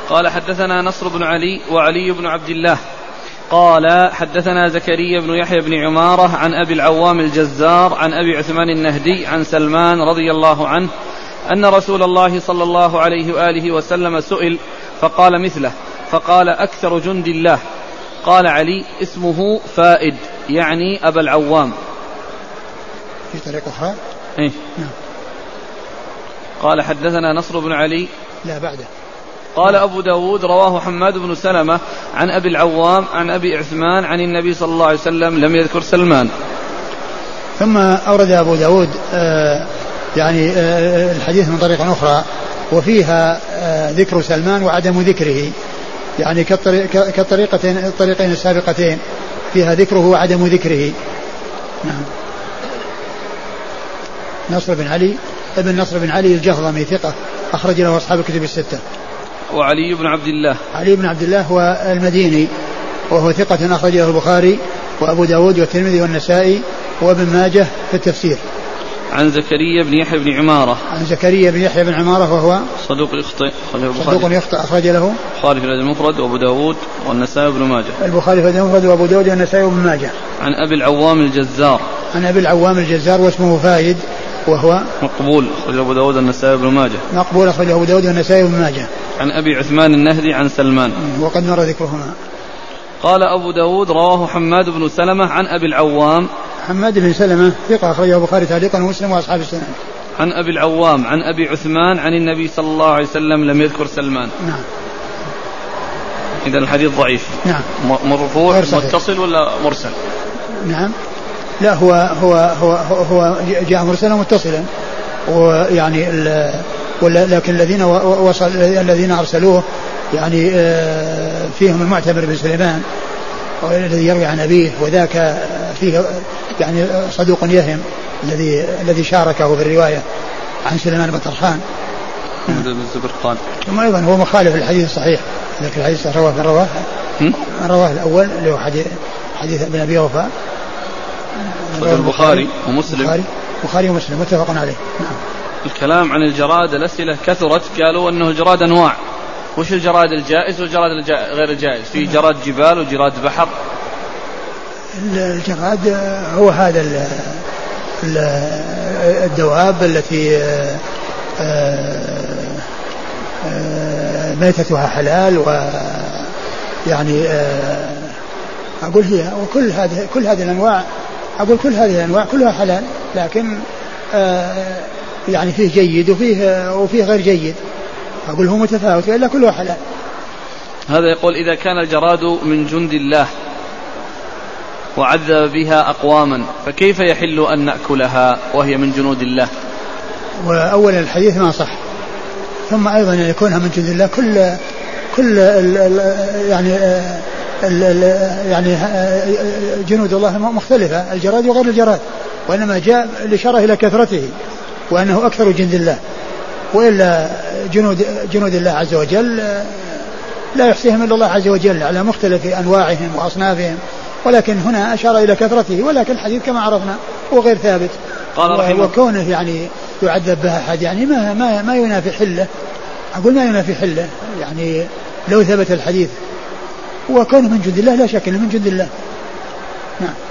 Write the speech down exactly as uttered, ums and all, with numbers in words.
قال حدثنا نصر بن علي وعلي بن عبد الله قال حدثنا زكريا بن يحيى بن عمارة عن أبي العوام الجزار عن أبي عثمان النهدي عن سلمان رضي الله عنه أن رسول الله صلى الله عليه وآله وسلم سئل فقال مثله فقال أكثر جند الله. قال علي اسمه فائد يعني أبا العوام. في طريق أخرى إيه؟ نعم. قال حدثنا نصر بن علي لا بعده. قال أبو داود رواه حماد بن سلمة عن أبي العوام عن أبي عثمان عن النبي صلى الله عليه وسلم لم يذكر سلمان. ثم أورد أبو داود آه يعني آه الحديث من طريق أخرى وفيها آه ذكر سلمان وعدم ذكره يعني كالطريقتين الطريقين السابقتين فيها ذكره وعدم ذكره. نعم. نصر بن علي ابن نصر بن علي الجهضمي ثقة أخرج له أصحاب الكتب الستة. وعلي بن عبد الله علي بن عبد الله هو المديني وهو ثقة أخرج له البخاري وأبو داود والترمذي والنسائي وابن ماجه في التفسير. عن زكريا بن يحيى بن عمارة عن زكريا بن يحيى بن عمارة وهو صدوق يخطئ صدوق يخطئ أخرج له البخاري في الأدب المفرد وأبو داود والنسائي وابن ماجه. البخاري في الأدب المفرد وأبو داود والنسائي وابن ماجه. عن أبي العوام الجزار عن أبي العوام الجزار واسمه فايد وهو مقبول أخرج أبو داود والنسائي وابن ماجه. مقبول أخرج أبو داود والنسائي وابن ماجه. عن أبي عثمان النهدي عن سلمان وقد نرى ذكرهما. قال أبو داود رواه حماد بن سلمة عن أبي العوام. حماد بن سلمة ثقة أخرجه البخاري تعليقا ومسلم وأصحاب السنن. عن أبي العوام عن أبي عثمان عن النبي صلى الله عليه وسلم لم يذكر سلمان. نعم. إذا الحديث ضعيف. نعم. مرفوع متصل ولا مرسل؟ نعم. لا هو هو هو هو جاء مرسلا متصلا ويعني ولكن الذين وصل الذين أرسلوه يعني فيهم المعتمر بن سليمان الذي يروي عن أبيه وذاك فيه يعني صدوق يهم الذي الذي شاركه في الرواية عن سليمان بن طرخان. ثم أيضا هو مخالف الحديث الصحيح ذاك الحديث رواه من رواه من رواه الأول اللي هو حديث حديث ابن أبي وفاء البخاري ومسلم البخاري البخاري ومسلم متفق عليه. نعم. الكلام عن الجراد الأسئلة كثرت قالوا أنه جراد أنواع وش الجراد الجائز والجراد الجا... غير الجائز في جراد جبال وجراد بحر. الجراد هو هذا ال... ال... الدواب التي ميتتها حلال ويعني أقول هي وكل هذه كل هذه الأنواع أقول كل هذه الأنواع كلها حلال لكن يعني فيه جيد وفيه وفيه غير جيد أقول هو متفاوت وإلا كله حلال. هذا يقول إذا كان الجراد من جند الله وعذب بها أقواما فكيف يحل أن نأكلها وهي من جنود الله؟ وأولا الحديث ما صح ثم أيضا يكونها من جند الله كل كل ال ال يعني ال ال يعني جنود الله مختلفة الجراد وغير الجراد وإنما جاء الإشارة إلى كثرته وأنه أكثر جند الله وإلا جنود جنود الله عز وجل لا يحصيهم إلا الله عز وجل على مختلف أنواعهم وأصنافهم ولكن هنا أشار إلى كثرته ولكن الحديث كما عرفنا هو غير ثابت. قال وكونه يعني يعذب بها أحد يعني ما ما ما ينافي حله أقول ما ينافي حله يعني لو ثبت الحديث وكونه من جند الله لا شك أنه من جند الله. نعم.